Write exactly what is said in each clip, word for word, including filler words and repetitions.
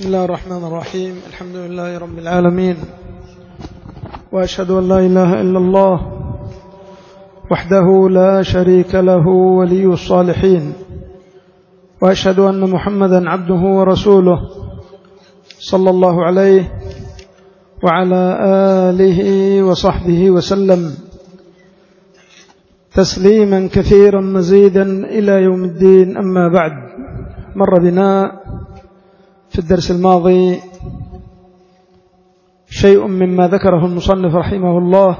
بسم الله الرحمن الرحيم. الحمد لله رب العالمين، وأشهد أن لا إله إلا الله وحده لا شريك له ولي الصالحين، وأشهد أن محمدا عبده ورسوله صلى الله عليه وعلى آله وصحبه وسلم تسليما كثيرا مزيدا إلى يوم الدين. أما بعد، مر بنا في الدرس الماضي شيء مما ذكره المصنف رحمه الله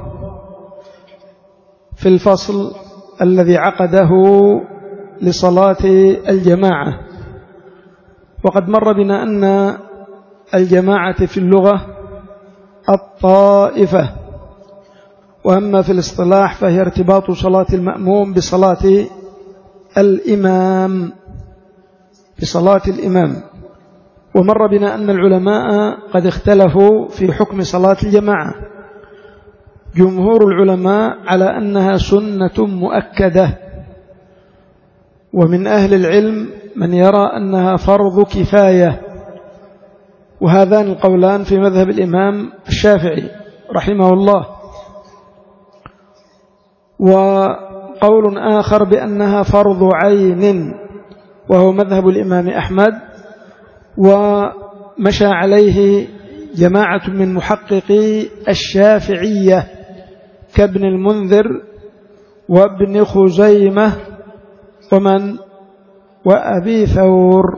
في الفصل الذي عقده لصلاة الجماعة. وقد مر بنا أن الجماعة في اللغة الطائفة، وأما في الاصطلاح فهي ارتباط صلاة المأموم بصلاة الإمام بصلاة الإمام. ومر بنا أن العلماء قد اختلفوا في حكم صلاة الجماعة. جمهور العلماء على أنها سنة مؤكدة، ومن أهل العلم من يرى أنها فرض كفاية، وهذان القولان في مذهب الإمام الشافعي رحمه الله. وقول آخر بأنها فرض عين، وهو مذهب الإمام أحمد، ومشى عليه جماعة من محققي الشافعية كابن المنذر وابن خزيمة ومن وأبي ثور.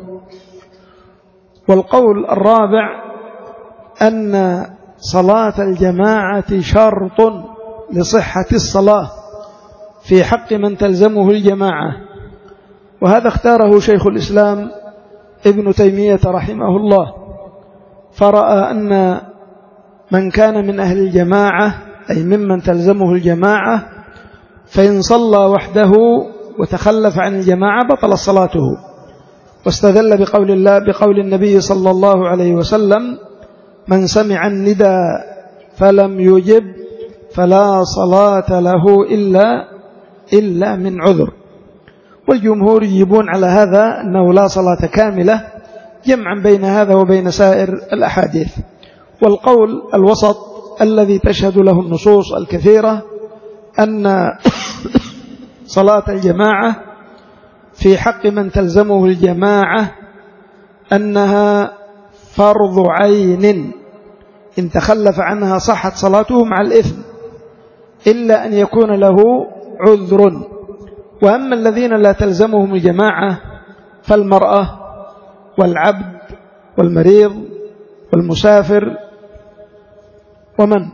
والقول الرابع أن صلاة الجماعة شرط لصحة الصلاة في حق من تلزمه الجماعة، وهذا اختاره شيخ الإسلام ابن تيمية رحمه الله، فرأى أن من كان من أهل الجماعة أي ممن تلزمه الجماعة فإن صلى وحده وتخلف عن الجماعة بطل صلاته، واستدل بقول الله بقول النبي صلى الله عليه وسلم: من سمع النداء فلم يجب فلا صلاة له إلا إلا من عذر. والجمهور يجيبون على هذا أنه لا صلاة كاملة، جمعا بين هذا وبين سائر الأحاديث. والقول الوسط الذي تشهد له النصوص الكثيرة أن صلاة الجماعة في حق من تلزمه الجماعة أنها فرض عين، إن تخلف عنها صحت صلاته مع الإثم إلا أن يكون له عذر. وأما الذين لا تلزمهم الجماعة فالمرأة والعبد والمريض والمسافر ومن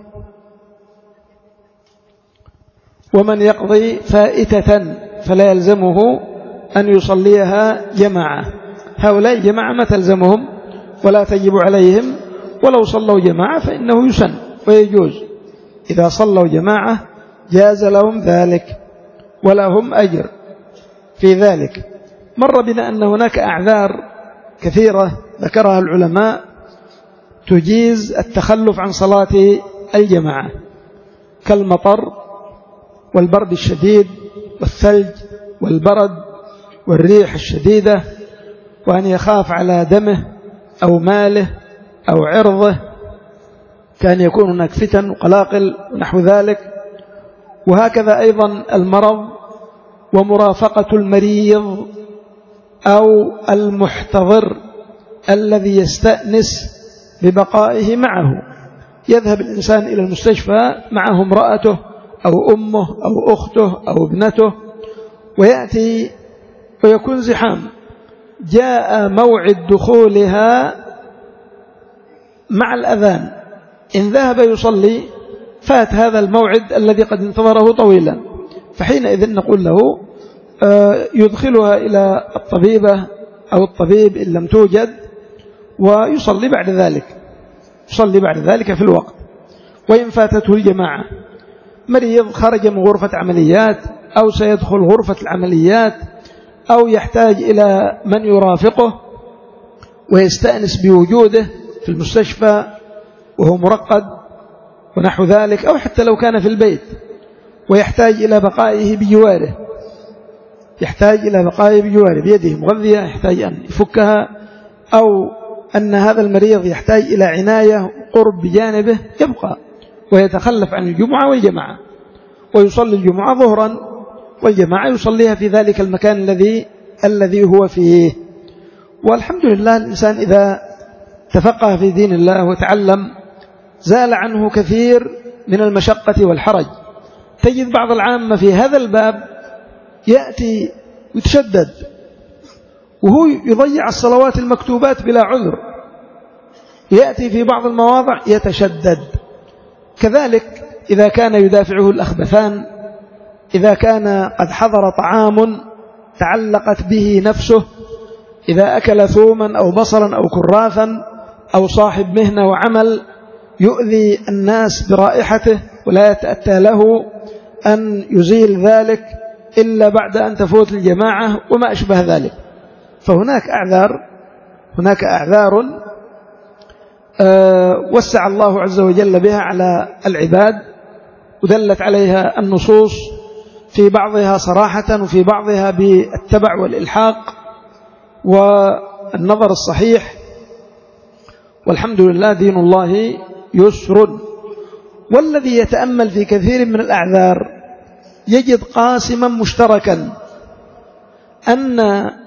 ومن يقضي فائتة فلا يلزمه أن يصليها جماعة، هؤلاء الجماعة ما تلزمهم ولا تجب عليهم، ولو صلوا جماعة فإنه يسن ويجوز. إذا صلوا جماعة جاز لهم ذلك ولهم أجر في ذلك. مر بنا أن هناك أعذار كثيرة ذكرها العلماء تجيز التخلف عن صلاة الجماعة، كالمطر والبرد الشديد والثلج والبرد والريح الشديدة، وأن يخاف على دمه أو ماله أو عرضه، كان يكون هناك فتن وقلاقل ونحو ذلك. وهكذا أيضا المرض ومرافقة المريض أو المحتضر الذي يستأنس ببقائه معه. يذهب الإنسان إلى المستشفى معه امرأته أو أمه أو أخته أو ابنته، ويأتي ويكون زحام، جاء موعد دخولها مع الأذان، إن ذهب يصلي فات هذا الموعد الذي قد انتظره طويلا، فحينئذ نقول له يدخلها إلى الطبيبة أو الطبيب إن لم توجد، ويصلي بعد ذلك يصلي بعد ذلك في الوقت. وإن فاتته الجماعة، مريض خرج من غرفة عمليات أو سيدخل غرفة العمليات أو يحتاج إلى من يرافقه ويستأنس بوجوده في المستشفى وهو مرقد ونحو ذلك، أو حتى لو كان في البيت ويحتاج إلى بقائه بجواره يحتاج إلى بقائه بجواره بيده مغذية، يحتاج أن يفكها أو أن هذا المريض يحتاج إلى عناية وقرب بجانبه يبقى ويتخلف عن الجمعة والجماعة، ويصلي الجمعة ظهرا والجماعة يصليها في ذلك المكان الذي الذي هو فيه. والحمد لله الإنسان إذا تفقه في دين الله وتعلم زال عنه كثير من المشقة والحرج. تجد بعض العامة في هذا الباب يأتي يتشدد وهو يضيع الصلوات المكتوبات بلا عذر، يأتي في بعض المواضع يتشدد. كذلك إذا كان يدافعه الأخبثان، إذا كان قد حضر طعام تعلقت به نفسه، إذا أكل ثوما أو بصلا أو كرافا أو صاحب مهنة وعمل يؤذي الناس برائحته ولا يتأتى له أن يزيل ذلك إلا بعد أن تفوت الجماعة وما أشبه ذلك. فهناك أعذار هناك أعذار أه وسع الله عز وجل بها على العباد، ودلت عليها النصوص في بعضها صراحة وفي بعضها بالتبع والإلحاق والنظر الصحيح. والحمد لله دين الله يسر. والذي يتأمل في كثير من الأعذار يجد قاسما مشتركا، أن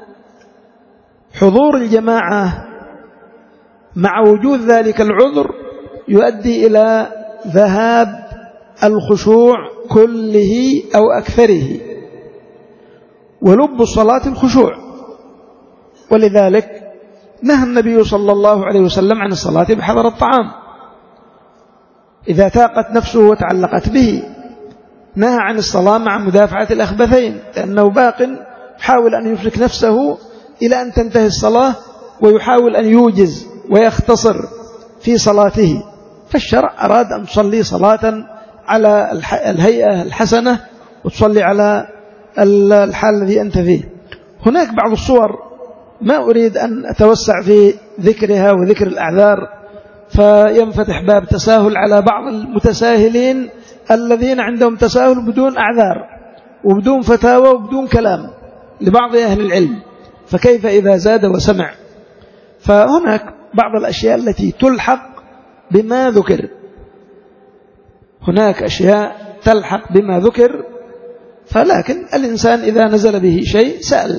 حضور الجماعة مع وجود ذلك العذر يؤدي إلى ذهاب الخشوع كله أو أكثره، ولب الصلاة الخشوع. ولذلك نهى النبي صلى الله عليه وسلم عن الصلاة بحضر الطعام إذا تاقت نفسه وتعلقت به. نهى عن الصلاة مع مدافعة الأخبثين، لأنه باق يحاول أن يفرك نفسه إلى أن تنتهي الصلاة ويحاول أن يوجز ويختصر في صلاته. فالشرع أراد أن تصلي صلاة على الهيئة الحسنة وتصلي على الحال الذي أنت فيه. هناك بعض الصور ما أريد أن أتوسع في ذكرها وذكر الأعذار، فينفتح باب تساهل على بعض المتساهلين الذين عندهم تساهل بدون أعذار وبدون فتاوى وبدون كلام لبعض أهل العلم، فكيف إذا زاد وسمع؟ فهناك بعض الأشياء التي تلحق بما ذكر، هناك أشياء تلحق بما ذكر، فلكن الإنسان إذا نزل به شيء سأل.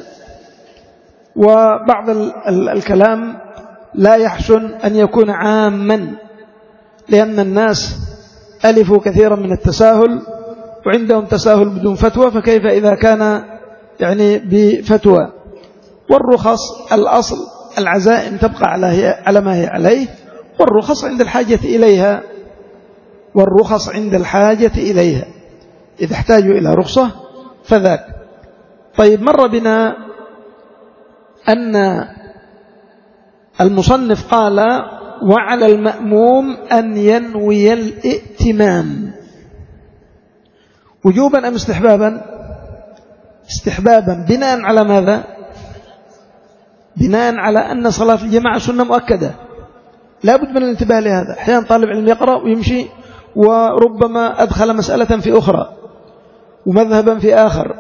وبعض الكلام لا يحسن أن يكون عاما، لأن الناس ألفوا كثيرا من التساهل وعندهم تساهل بدون فتوى، فكيف إذا كان يعني بفتوى؟ والرخص الأصل العزائم تبقى على ما هي عليه، والرخص عند الحاجة إليها والرخص عند الحاجة إليها إذا احتاجوا إلى رخصة فذاك. طيب، مر بنا أن المصنف قال وعلى المأموم أن ينوي الائتمام وجوبا أم استحبابا؟ استحبابا. بناء على ماذا؟ بناء على أن صلاة الجماعة سنة مؤكدة، لا بد من الانتباه لهذا. أحيانا طالب علم يقرأ ويمشي وربما أدخل مسألة في أخرى ومذهبا في آخر.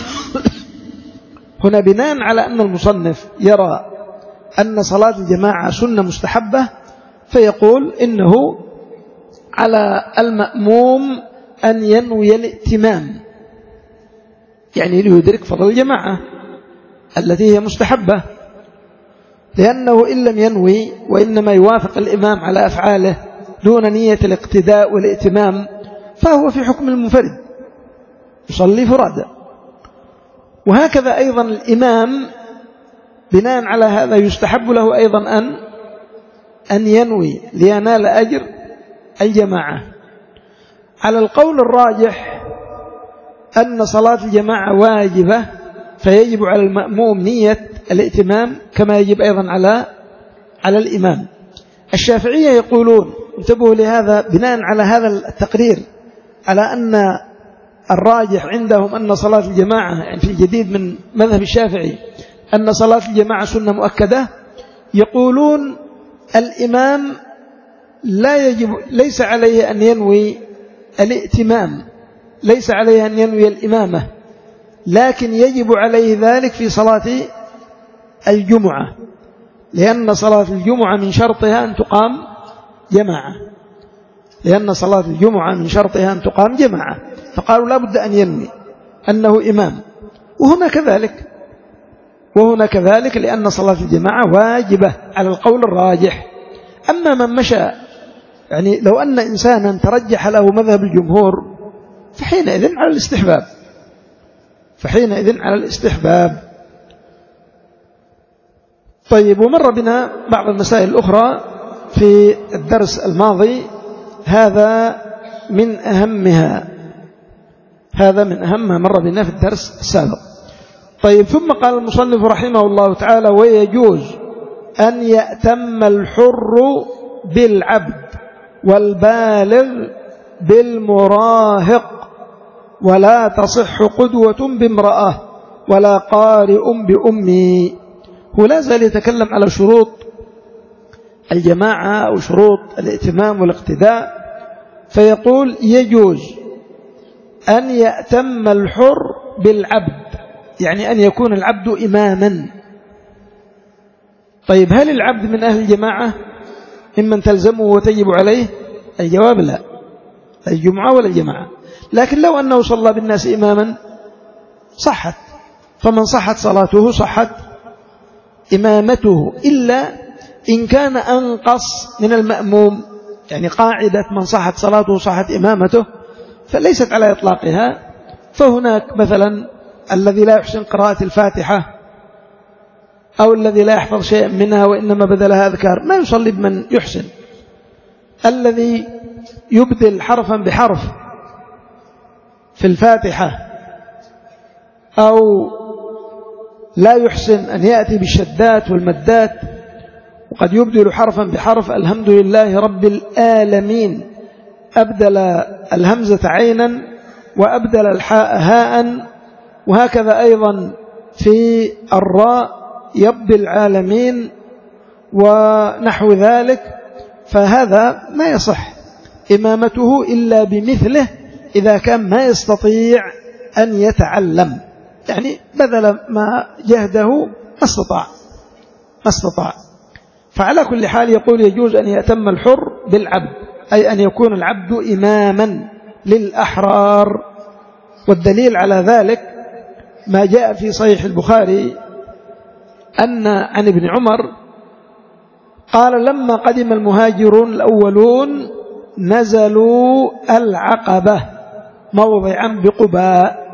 هنا بناء على أن المصنف يرى أن صلاة الجماعة سنة مستحبة، فيقول إنه على المأموم أن ينوي الائتمام، يعني ليدرك فضل الجماعة التي هي مستحبة، لأنه إن لم ينوي وإنما يوافق الإمام على أفعاله دون نية الاقتداء والائتمام فهو في حكم المنفرد يصلي فرادى. وهكذا أيضا الإمام بناء على هذا يستحب له أيضا أن أن ينوي لينال أجر الجماعة. على القول الراجح أن صلاة الجماعة واجبة، فيجب على المأموم نية الائتمام كما يجب أيضا على على الإمام. الشافعية يقولون، انتبهوا لهذا، بناء على هذا التقرير على أن الراجح عندهم أن صلاة الجماعة، يعني في الجديد من مذهب الشافعي، أن صلاة الجماعة سنة مؤكدة، يقولون الإمام لا يجب ليس عليه أن ينوي الائتمام، ليس عليه أن ينوي الإمامة، لكن يجب عليه ذلك في صلاة الجمعة، لأن صلاة الجمعة من شرطها أن تقام جماعة لأن صلاة الجمعة من شرطها أن تقام جماعة فقالوا لا بد أن ينوي أنه إمام. وهنا كذلك وهنا كذلك لأن صلاة الجماعة واجبة على القول الراجح. أما من مشى يعني لو أن إنسانا ترجح له مذهب الجمهور فحينئذ على الاستحباب فحينئذ على الاستحباب. طيب، ومر بنا بعض المسائل الأخرى في الدرس الماضي، هذا من أهمها هذا من أهمها مر بنا في الدرس السابق. طيب، ثم قال المصنف رحمه الله تعالى: ويجوز أن يأتم الحر بالعبد والبالغ بالمراهق، ولا تصح قدوة بامرأة ولا قارئ بأمي. هو لا زال يتكلم على شروط الجماعة أو شروط الائتمام والاقتداء، فيقول: يجوز أن يأتم الحر بالعبد، يعني أن يكون العبد إماما. طيب، هل العبد من أهل الجماعة ممن تلزمه وتجب عليه؟ الجواب لا، الجمعة ولا الجماعة. لكن لو أنه صلى بالناس إماما صحت، فمن صحت صلاته صحت إمامته، إلا إن كان أنقص من المأموم، يعني قاعدة من صحت صلاته صحت إمامته فليست على إطلاقها. فهناك مثلا الذي لا يحسن قراءة الفاتحة أو الذي لا يحفظ شيئا منها وإنما بدلها أذكار، ما يصلي بمن يحسن. الذي يبدل حرفا بحرف في الفاتحة أو لا يحسن أن يأتي بالشدات والمدات، وقد يبدل حرفا بحرف الحمد لله رب العالمين، أبدل الهمزة عينا وأبدل الحاء هاء، وهكذا أيضا في الراء يبدل العالمين ونحو ذلك، فهذا ما يصح إمامته إلا بمثله إذا كان ما يستطيع أن يتعلم، يعني بذل ما جهده ما استطاع ما استطاع فعلى كل حال يقول: يجوز أن يأتم الحر بالعبد، أي أن يكون العبد إماما للأحرار. والدليل على ذلك ما جاء في صحيح البخاري أن عن ابن عمر قال: لما قدم المهاجرون الأولون نزلوا العقبة موضعا بقباء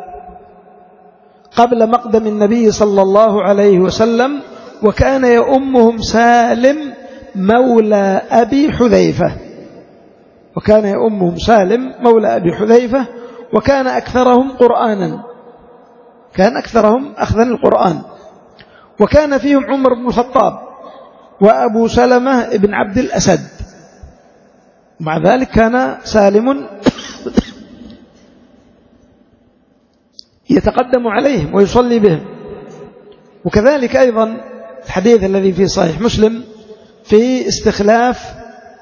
قبل مقدم النبي صلى الله عليه وسلم، وكان يؤمهم سالم مولى أبي حذيفة وكان يؤمهم سالم مولى أبي حذيفة وكان أكثرهم قرآنا كان أكثرهم أخذا القرآن، وكان فيهم عمر بن الخطاب وأبو سلمة بن عبد الأسد. مع ذلك كان سالم يتقدم عليهم ويصلي بهم. وكذلك أيضا الحديث الذي في صحيح مسلم في استخلاف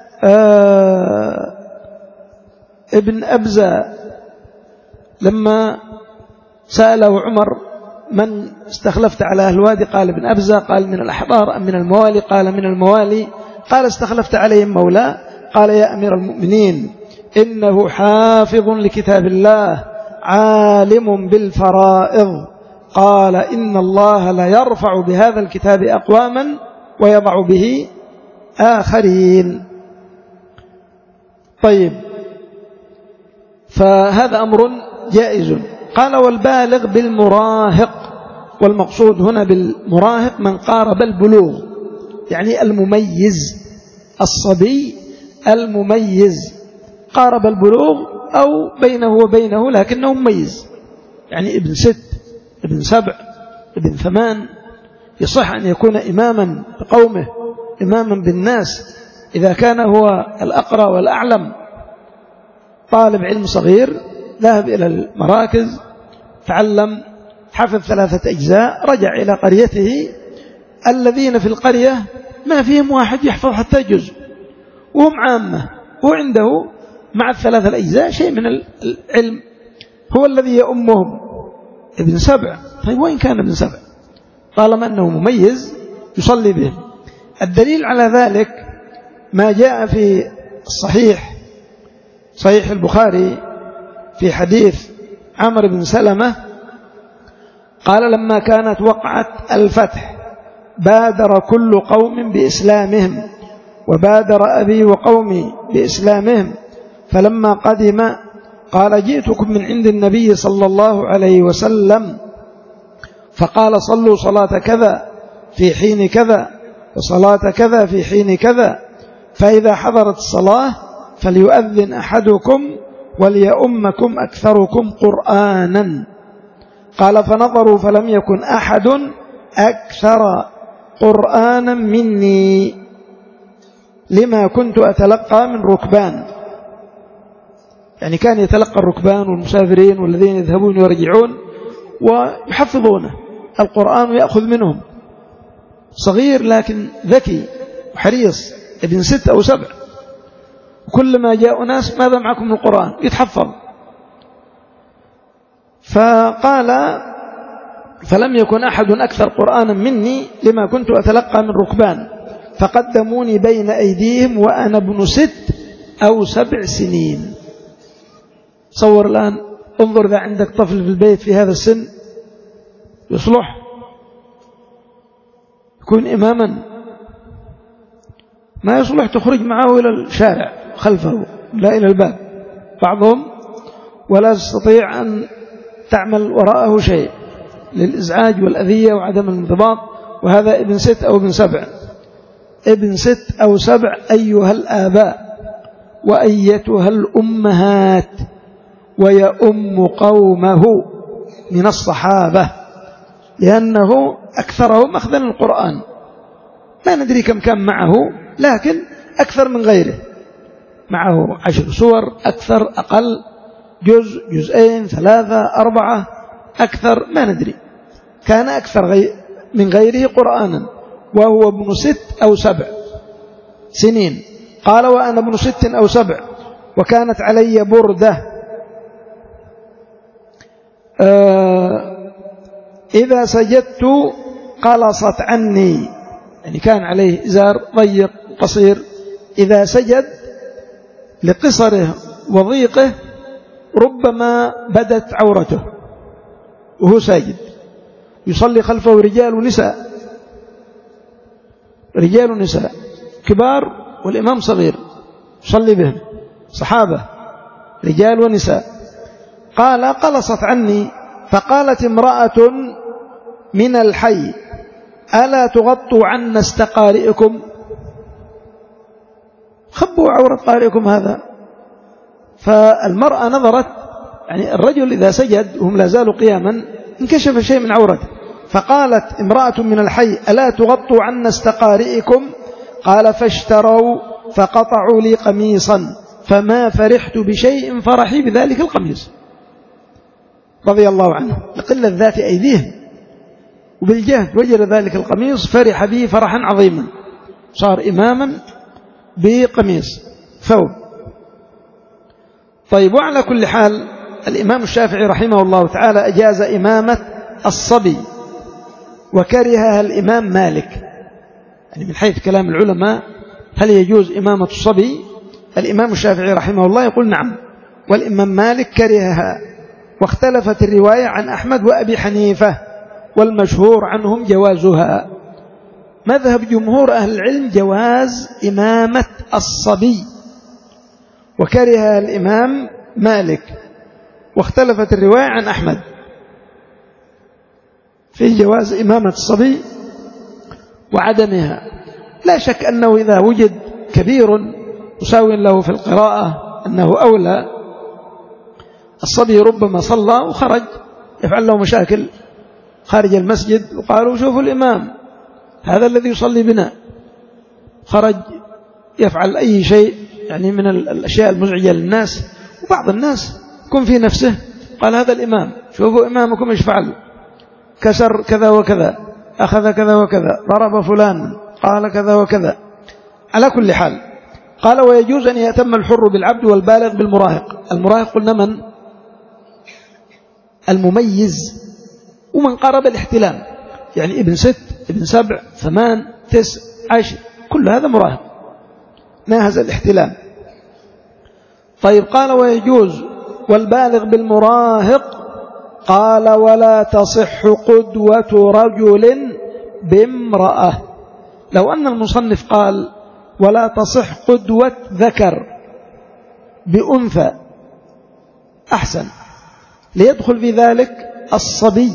ابن أبزة لما سأله عمر: من استخلفت على أهل الوادي؟ قال: ابن أبزة. قال: من الأحبار أم من الموالي؟ قال: من الموالي. قال: استخلفت عليهم مولاه؟ قال: يا أمير المؤمنين، إنه حافظ لكتاب الله عالم بالفرائض. قال: إن الله لا يرفع بهذا الكتاب أقواما ويضع به آخرين. طيب، فهذا أمر جائز. قال: والبالغ بالمراهق، والمقصود هنا بالمراهق من قارب البلوغ، يعني المميز، الصبي المميز قارب البلوغ أو بينه وبينه لكنه مميز، يعني ابن ست، ابن سبع، ابن ثمان، يصح أن يكون إماما بقومه، إماما بالناس إذا كان هو الأقرأ والأعلم. طالب علم صغير ذهب إلى المراكز، تعلم، حفظ ثلاثة أجزاء، رجع إلى قريته، الذين في القرية ما فيهم واحد يحفظ حتى جزء، وهم عامة، هو عنده مع الثلاثة الأجزاء شيء من العلم، هو الذي يؤمهم. ابن سبع، طيب وين كان ابن سبع؟ طالما أنه مميز يصلي به. الدليل على ذلك ما جاء في الصحيح صحيح البخاري في حديث عمرو بن سلمة قال لما كانت وقعة الفتح بادر كل قوم بإسلامهم وبادر أبي وقومي بإسلامهم، فلما قدم قال جئتكم من عند النبي صلى الله عليه وسلم فقال صلوا صلاة كذا في حين كذا وصلاة كذا في حين كذا، فإذا حضرت الصلاة فليؤذن أحدكم وليؤمكم أكثركم قرآنا. قال فنظروا فلم يكن أحد أكثر قرآنا مني لما كنت أتلقى من ركبان، يعني كان يتلقى الركبان والمسافرين والذين يذهبون ويرجعون ويحفظونه القرآن ويأخذ منهم، صغير لكن ذكي وحريص ابن ست أو سبع، كلما جاء ناس ماذا معكم من القرآن يتحفظ. فقال فلم يكن أحد أكثر قرآنا مني لما كنت أتلقى من ركبان، فقدموني بين أيديهم وأنا ابن ست أو سبع سنين. تصور الآن، انظر إذا عندك طفل في البيت في هذا السن يصلح يكون إماما، ما يصلح تخرج معه إلى الشارع خلفه لا إلى الباب بعضهم، ولا تستطيع أن تعمل وراءه شيء للإزعاج والأذية وعدم الانضباط، وهذا ابن ست أو ابن سبع. ابن ست أو سبع أيها الآباء وأيتها الأمهات، ويؤم قومه من الصحابة لأنه أكثرهم أخذا القرآن، لا ندري كم كان معه لكن أكثر من غيره، معه عشر سور أكثر أقل جزء جزئين ثلاثة أربعة أكثر ما ندري، كان أكثر غي من غيره قرآنا وهو ابن ست أو سبع سنين. قال وأنا ابن ست أو سبع وكانت علي بردة آه إذا سجدت قلصت عني، يعني كان عليه إزار ضيق قصير، إذا سجد لقصره وضيقه ربما بدت عورته وهو ساجد، يصلي خلفه رجال ونساء، رجال ونساء كبار والإمام صغير يصلي بهم صحابة رجال ونساء. قال قلصت عني، فقالت امرأة من الحي ألا تغطوا عنا استقارئكم، خبوا عورة قارئكم هذا. فالمرأة نظرت، يعني الرجل إذا سجد وهم لا زالوا قياما انكشف شيء من عورته، فقالت امرأة من الحي ألا تغطوا عنا استقارئكم، قال فاشتروا فقطعوا لي قميصا فما فرحت بشيء فرحي بذلك القميص رضي الله عنه، لقلة ذات أيديهم وبالجهد وجد ذلك القميص فرح به فرحا عظيما، صار إماما بقميص ثوب. طيب، وعلى كل حال الإمام الشافعي رحمه الله تعالى أجاز إمامة الصبي وكرهها الإمام مالك، يعني من حيث كلام العلماء هل يجوز إمامة الصبي؟ الإمام الشافعي رحمه الله يقول نعم، والإمام مالك كرهها، واختلفت الرواية عن أحمد وأبي حنيفة، والمشهور عنهم جوازها. مذهب جمهور أهل العلم جواز إمامة الصبي، وكرهها الإمام مالك، واختلفت الرواية عن أحمد في جواز إمامة الصبي وعدمها. لا شك أنه إذا وجد كبير مساو له في القراءة أنه أولى. الصبي ربما صلى وخرج يفعل له مشاكل خارج المسجد، وقالوا شوفوا الإمام هذا الذي يصلي بنا، خرج يفعل أي شيء يعني من الأشياء المزعجة للناس، وبعض الناس يكون في نفسه قال هذا الإمام شوفوا إمامكم ايش فعل، كسر كذا وكذا، أخذ كذا وكذا، ضرب فلان، قال كذا وكذا. على كل حال قال ويجوز أن يأتم الحر بالعبد والبالغ بالمراهق. المراهق قلنا من؟ المميز ومن قرب الاحتلام، يعني ابن ست ابن سبع ثمان تسع عشر كل هذا مراهق ناهز الاحتلام. طيب قال ويجوز والبالغ بالمراهق. قال ولا تصح قدوة رجل بامرأة. لو أن المصنف قال ولا تصح قدوة ذكر بأنثى أحسن، ليدخل في ذلك الصبي،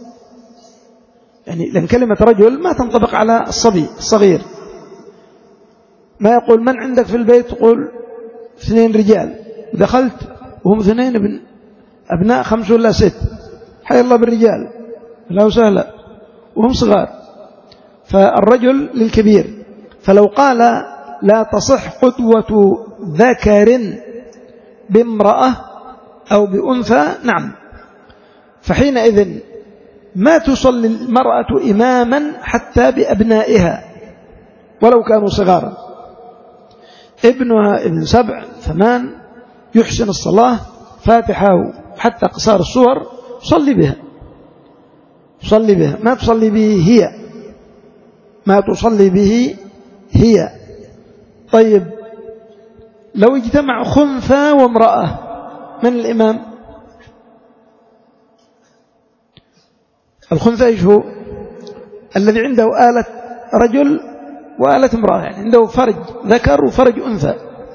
يعني لأن كلمة رجل ما تنطبق على الصبي الصغير. ما يقول من عندك في البيت، تقول اثنين رجال، دخلت وهم اثنين ابن أبناء خمس ولا ست، حي الله بالرجال لا وسهلا وهم صغار. فالرجل للكبير. فلو قال لا تصح قدوة ذكر بامرأة أو بأنثى، نعم، فحينئذ ما تصلي المرأة إماما حتى بأبنائها ولو كانوا صغارا. ابنها ابن سبع ثمان يحسن الصلاة، فاتحة حتى قصار الصور، صلي بها صلي بها ما تصلي به هي ما تصلي به هي. طيب لو اجتمع خنثى وامرأة، من الإمام؟ الخنثى ايش هو؟ الذي عنده آلة رجل وآلة امرأة، يعني عنده فرج ذكر وفرج أنثى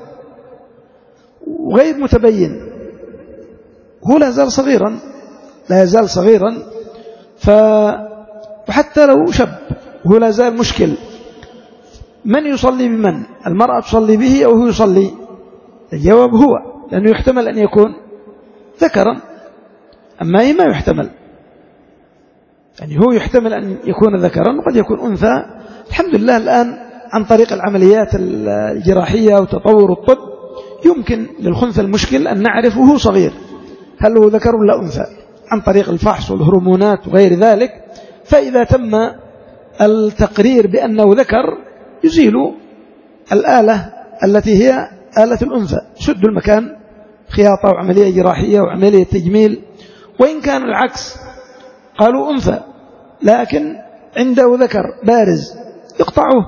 وغير متبين، هو لا يزال صغيرا لا يزال صغيرا ف... وحتى لو شب هو لا يزال مشكل. من يصلي بمن؟ المرأة تصلي به أو هو يصلي؟ الجواب هو، لأنه يحتمل أن يكون ذكرا، أما هي ما يحتمل، يعني هو يحتمل أن يكون ذكرا وقد يكون أنثى. الحمد لله الآن عن طريق العمليات الجراحية وتطور الطب يمكن للخنثى المشكل أن نعرف وهو صغير هل هو ذكر ولا أنثى عن طريق الفحص والهرمونات وغير ذلك. فإذا تم التقرير بأنه ذكر يزيل الآلة التي هي آلة الأنثى، شد المكان خياطة وعملية جراحية وعملية تجميل. وإن كان العكس، قالوا أنثى لكن عنده ذكر بارز، يقطعوه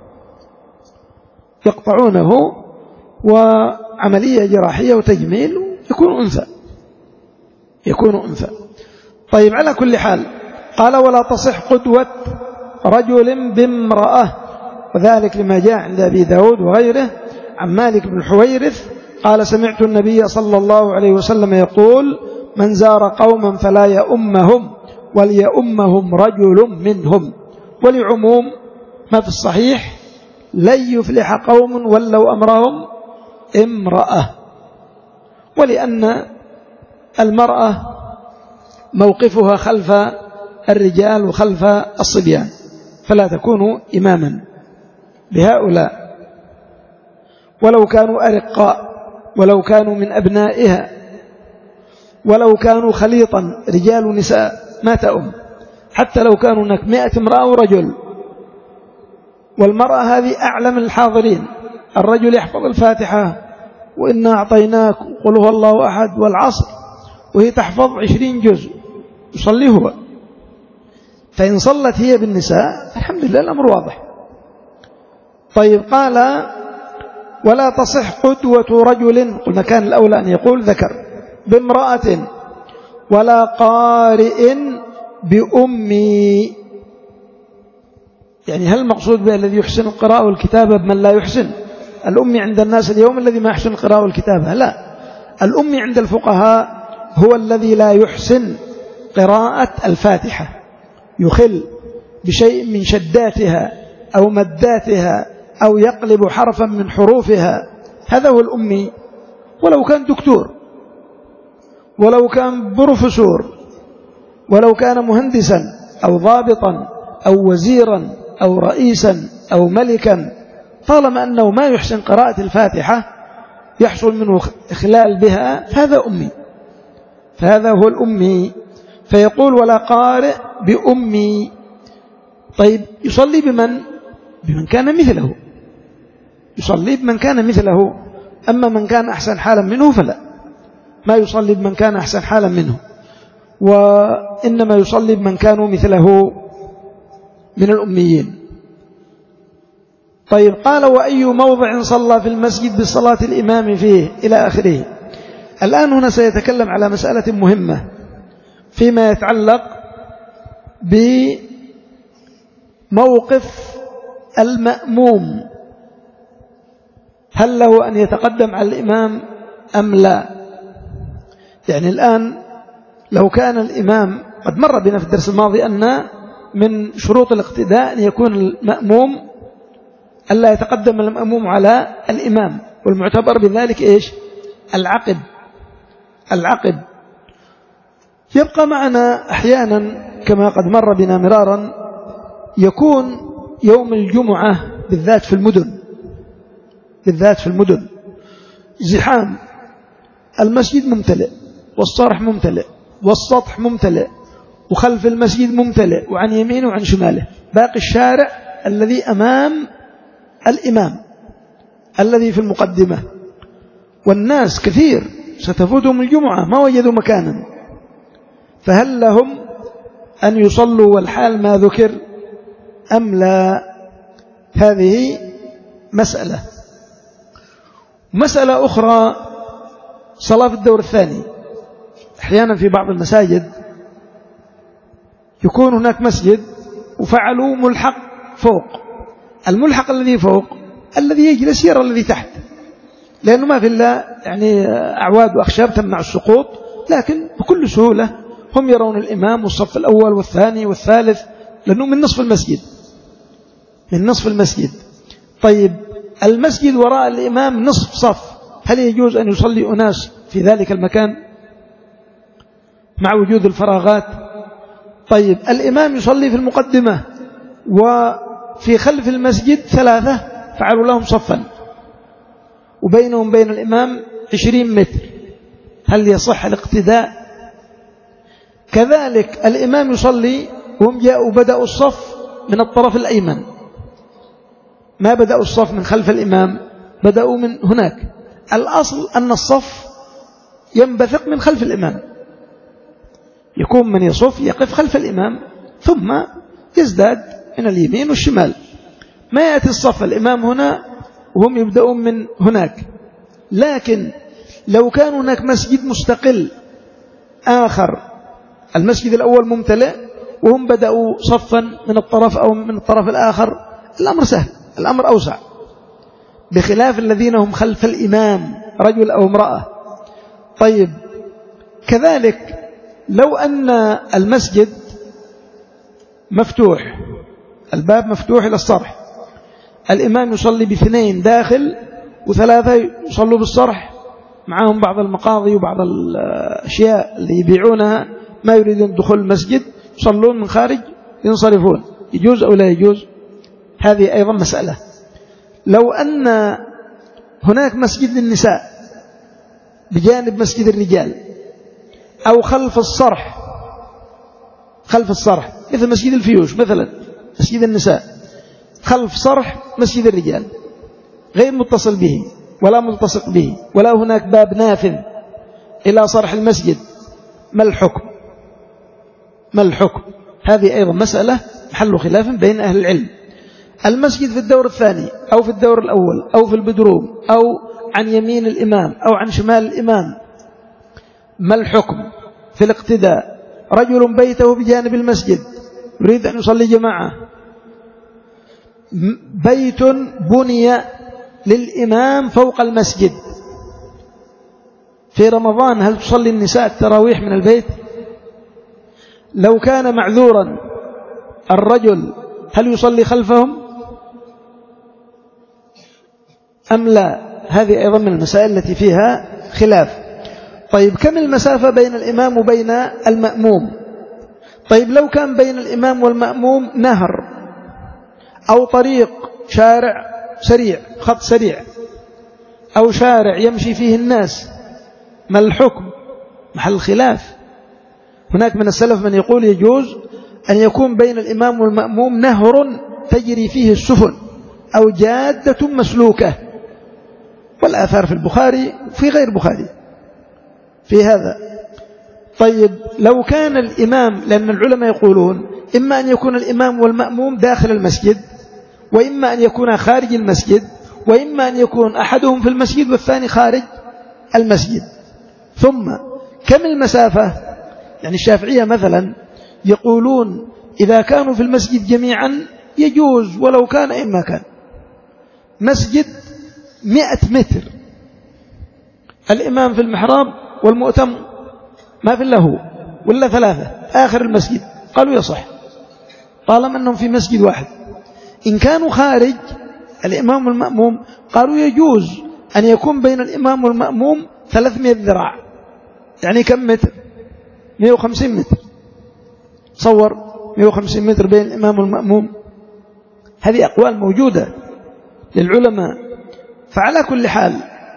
يقطعونه وعملية جراحية وتجميل يكون أنثى يكون أنثى. طيب على كل حال قال ولا تصح قدوة رجل بامرأة، وذلك لما جاء عند أبي داود وغيره عن مالك بن الحويرث قال سمعت النبي صلى الله عليه وسلم يقول من زار قوما فلا يؤمهم وليؤمهم رجل منهم. ولعموم ما في الصحيح لن يفلح قوم ولوا أمرهم امرأة، ولأن المرأة موقفها خلف الرجال وخلف الصبيان، فلا تكون إماما بهؤلاء ولو كانوا أرقاء، ولو كانوا من أبنائها، ولو كانوا خليطا رجال ونساء ما تأم، حتى لو كانوا هناك مئة امرأة ورجل، والمرأة هذه أعلم الحاضرين. الرجل يحفظ الفاتحة وإنا أعطيناك قل هو الله أحد والعصر، وهي تحفظ عشرين جزء يصلي هو. فإن صلت هي بالنساء الحمد لله الأمر واضح. طيب قال ولا تصح قدوة رجل، قلنا كان الأولى أن يقول ذكر بامرأة، ولا قارئ بأمي. يعني هل المقصود به الذي يحسن القراءة والكتابة بمن لا يحسن؟ الأمي عند الناس اليوم الذي ما يحسن القراءة والكتابة؟ لا، الأمي عند الفقهاء هو الذي لا يحسن قراءة الفاتحة، يخل بشيء من شداتها أو مداتها أو يقلب حرفا من حروفها، هذا هو الأمي. ولو كان دكتور، ولو كان بروفيسور، ولو كان مهندسا أو ضابطا أو وزيرا أو رئيسا أو ملكا، طالما أنه ما يحسن قراءة الفاتحة يحصل منه إخلال بها، فهذا أمي، فهذا هو الأمي. فيقول ولا قارئ بأمي. طيب يصلي بمن؟ بمن كان مثله، يصلي بمن كان مثله. أما من كان أحسن حالا منه فلا، ما يصلي بمن كان أحسن حالا منه، وإنما يصلي بمن كانوا مثله من الأميين. طيب قال وأي موضع صلى في المسجد بصلاة الإمام فيه إلى آخره. الآن هنا سيتكلم على مسألة مهمة فيما يتعلق بموقف المأموم، هل له أن يتقدم على الإمام أم لا؟ يعني الآن لو كان الإمام، قد مر بنا في الدرس الماضي أن من شروط الاقتداء أن يكون المأموم ألا يتقدم المأموم على الإمام، والمعتبر بذلك إيش؟ العقب. العقب يبقى معنا أحيانا كما قد مر بنا مرارا، يكون يوم الجمعة بالذات في المدن، بالذات في المدن زحام، المسجد ممتلئ والصرح ممتلئ والسطح ممتلئ وخلف المسجد ممتلئ وعن يمينه وعن شماله، باقي الشارع الذي أمام الإمام الذي في المقدمة، والناس كثير ستفوتهم الجمعة ما وجدوا مكانا، فهل لهم أن يصلوا والحال ما ذكر أم لا؟ هذه مسألة. مسألة أخرى صلاة في الدور الثاني. أحيانا في بعض المساجد يكون هناك مسجد وفعلوا ملحق فوق، الملحق الذي فوق الذي يجلس يرى الذي تحت، لأنه ما في إلا يعني أعواد وأخشاب تمنع السقوط، لكن بكل سهولة هم يرون الإمام والصف الأول والثاني والثالث، لأنه من نصف المسجد، من نصف المسجد. طيب المسجد وراء الإمام نصف صف، هل يجوز أن يصلي أناس في ذلك المكان مع وجود الفراغات؟ طيب الإمام يصلي في المقدمة وفي خلف المسجد ثلاثة فعلوا لهم صفا وبينهم بين الإمام عشرين متر، هل يصح الاقتداء؟ كذلك الإمام يصلي وهم جاءوا بدأوا الصف من الطرف الأيمن، ما بدأوا الصف من خلف الإمام، بدأوا من هناك. الأصل أن الصف ينبثق من خلف الإمام، يكون من يصف يقف خلف الإمام ثم يزداد من اليمين والشمال، ما يأتي الصف الإمام هنا وهم يبدأون من هناك. لكن لو كان هناك مسجد مستقل آخر، المسجد الأول ممتلئ وهم بدأوا صفا من الطرف أو من الطرف الآخر، الأمر سهل، الأمر أوسع، بخلاف الذين هم خلف الإمام رجل أو امرأة. طيب كذلك لو أن المسجد مفتوح، الباب مفتوح إلى الصرح، الإمام يصلي باثنين داخل وثلاثة يصلوا بالصرح، معهم بعض المقاضي وبعض الأشياء اللي يبيعونها ما يريدون دخول المسجد، يصلون من خارج ينصرفون، يجوز أو لا يجوز؟ هذه أيضا مسألة. لو أن هناك مسجد للنساء بجانب مسجد الرجال أو خلف الصرح، خلف الصرح مثل مسجد الفيوش مثلا، مسجد النساء خلف صرح مسجد الرجال غير متصل به ولا ملتصق به ولا هناك باب نافذ إلى صرح المسجد، ما الحكم؟ ما الحكم؟ هذه أيضا مسألة محل خلاف بين أهل العلم. المسجد في الدور الثاني أو في الدور الأول أو في البدروم أو عن يمين الإمام أو عن شمال الإمام، ما الحكم في الاقتداء؟ رجل بيته بجانب المسجد يريد أن يصلي جماعة، بيت بني للإمام فوق المسجد، في رمضان هل تصلي النساء التراويح من البيت؟ لو كان معذورا الرجل هل يصلي خلفهم أم لا؟ هذه أيضا من المسائل التي فيها خلاف. طيب كم المسافة بين الإمام وبين المأموم؟ طيب لو كان بين الإمام والمأموم نهر أو طريق شارع سريع، خط سريع، أو شارع يمشي فيه الناس، ما الحكم؟ محل خلاف. هناك من السلف من يقول يجوز أن يكون بين الإمام والمأموم نهر تجري فيه السفن أو جادة مسلوكة، والآثار في البخاري وفي غير بخاري في هذا. طيب لو كان الإمام، لأن العلماء يقولون إما أن يكون الإمام والمأموم داخل المسجد وإما أن يكون خارج المسجد، وإما أن يكون أحدهم في المسجد والثاني خارج المسجد. ثم كم المسافة؟ يعني الشافعية مثلا يقولون إذا كانوا في المسجد جميعا يجوز ولو كان إما كان. مسجد مئة متر، الإمام في المحراب والمؤتم ما في له ولا ثلاثة آخر المسجد، قالوا يصح طالما أنهم في مسجد واحد. إن كانوا خارج الإمام والمأموم قالوا يجوز أن يكون بين الإمام والمأموم ثلاثمائة ذراع، يعني كم متر؟ مئة وخمسين متر. تصور مئة وخمسين متر بين الإمام والمأموم. هذه أقوال موجودة للعلماء. فعلى كل حال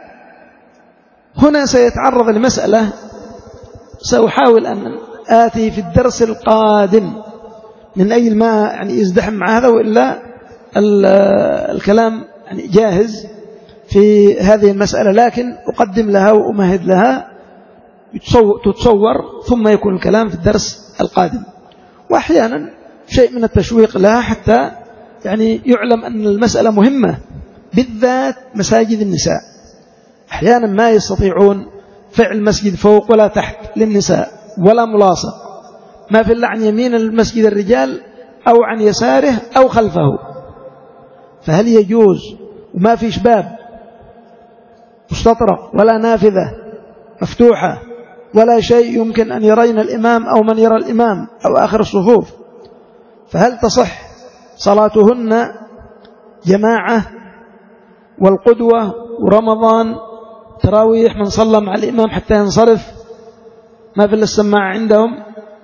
هنا سيتعرض لمسألة سأحاول أن آتي في الدرس القادم من أي ما يعني يزدحم مع هذا، وإلا الكلام يعني جاهز في هذه المسألة، لكن أقدم لها وأمهد لها تتصور ثم يكون الكلام في الدرس القادم. وأحيانا شيء من التشويق لها حتى يعني يعلم أن المسألة مهمة، بالذات مساجد النساء. أحيانا ما يستطيعون فعل مسجد فوق ولا تحت للنساء ولا ملاصق، ما في إلا عن يمين المسجد الرجال أو عن يساره أو خلفه. فهل يجوز وما في شباب مستطرق ولا نافذة مفتوحة ولا شيء يمكن أن يرين الإمام أو من يرى الإمام أو آخر الصفوف، فهل تصح صلاتهن جماعة والقدوة ورمضان تراويح من صلى مع الإمام حتى ينصرف ما في إلا السماعة عندهم؟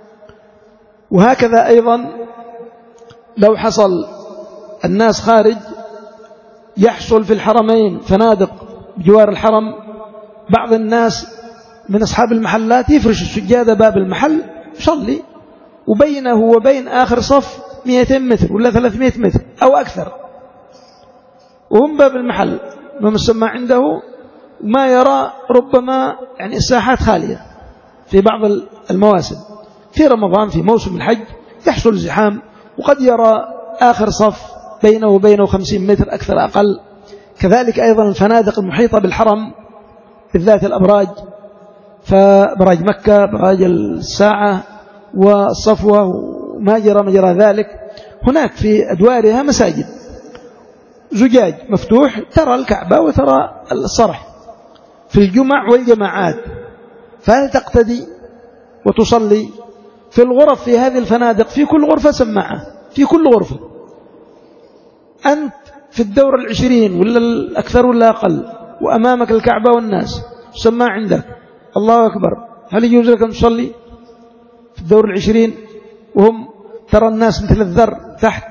وهكذا أيضا لو حصل الناس خارج يحصل في الحرمين فنادق بجوار الحرم، بعض الناس من أصحاب المحلات يفرش السجادة باب المحل يصلي وبينه وبين آخر صف مئتين متر ولا ثلاثمائة متر أو أكثر، وهم باب المحل ما السماع عنده وما يرى ربما يعني الساحات خالية في بعض المواسم. في رمضان في موسم الحج يحصل زحام وقد يرى آخر صف بينه وبينه خمسين متر أكثر أقل. كذلك أيضا الفنادق المحيطة بالحرم بالذات الأبراج، فبراج مكة براج الساعة والصفوة وما جرى مجرى ذلك، هناك في أدوارها مساجد زجاج مفتوح ترى الكعبة وترى الصرح في الجمع والجماعات. فهل تقتدي وتصلي في الغرف في هذه الفنادق؟ في كل غرفة سماعة، في كل غرفة. أنت في الدور العشرين ولا الأكثر ولا أقل وأمامك الكعبة والناس سماع عندك الله أكبر، هل يجوز لك أن تصلي في الدور العشرين وهم ترى الناس مثل الذر تحت؟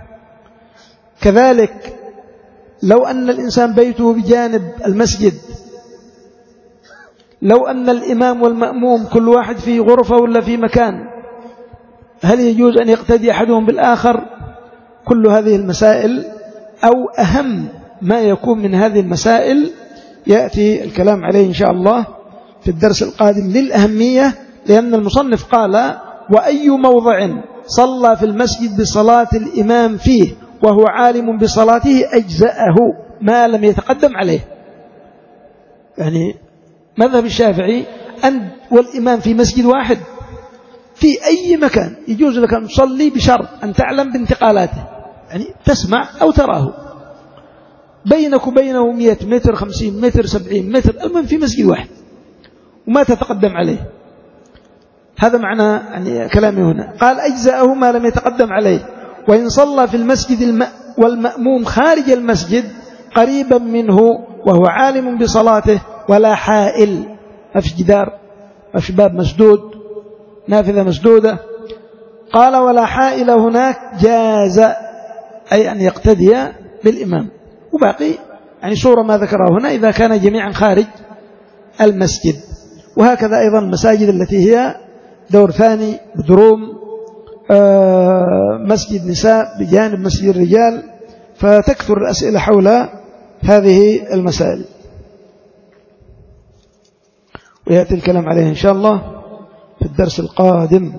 كذلك لو أن الإنسان بيته بجانب المسجد، لو أن الإمام والمأموم كل واحد في غرفة ولا في مكان، هل يجوز أن يقتدي أحدهم بالآخر؟ كل هذه المسائل أو أهم ما يكون من هذه المسائل يأتي الكلام عليه إن شاء الله في الدرس القادم للأهمية، لأن المصنف قال: وأي موضع صلى في المسجد بصلاة الإمام فيه وهو عالم بصلاته أجزأه ما لم يتقدم عليه. يعني مذهب الشافعي أن والإمام في مسجد واحد في أي مكان يجوز لك أن تصلي بشرط أن تعلم بانتقالاته، يعني تسمع أو تراه، بينك وبينه مئة متر خمسين متر سبعين متر، المهم في مسجد واحد وما تتقدم عليه. هذا معنى يعني كلامي هنا. قال: أجزأه ما لم يتقدم عليه. وإن صلى في المسجد الم... والمأموم خارج المسجد قريبا منه وهو عالم بصلاته ولا حائل، ما في جدار ما في باب مسدود نافذة مسدودة، قال: ولا حائل هناك جاز، أي أن يقتدي بالإمام. وباقي يعني صورة ما ذكره هنا إذا كان جميعا خارج المسجد. وهكذا أيضا المساجد التي هي دور ثاني بدروم، آه مسجد نساء بجانب مسجد الرجال، فتكثر الأسئلة حول هذه المسائل ويأتي الكلام عليه إن شاء الله في الدرس القادم.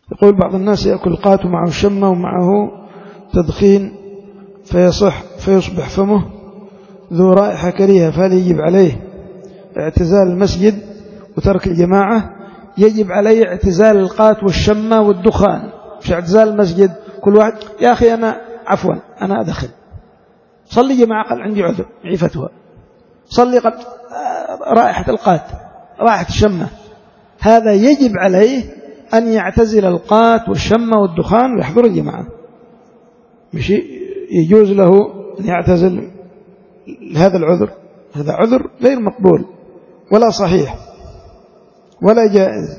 يقول بعض الناس يأكل القات ومعه شمة ومعه تدخين فيصح فيصبح فمه ذو رائحة كريهة، فهل يجب عليه اعتزال المسجد وترك الجماعة؟ يجب عليه اعتزال القات والشمة والدخان، مش اعتزال المسجد. كل واحد يا أخي أنا عفوا أنا أدخل، صلي جماعة قال عندي عذر معي فتوى، صلي قال رائحة القات رائحة الشمة، هذا يجب عليه أن يعتزل القات والشمة والدخان ويحضر الجماعة، مش يجوز له أن يعتزل هذا العذر. هذا عذر غير مقبول ولا صحيح ولا جائز.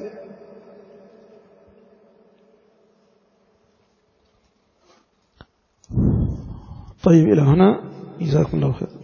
طيب إلى هنا، جزاكم الله خير.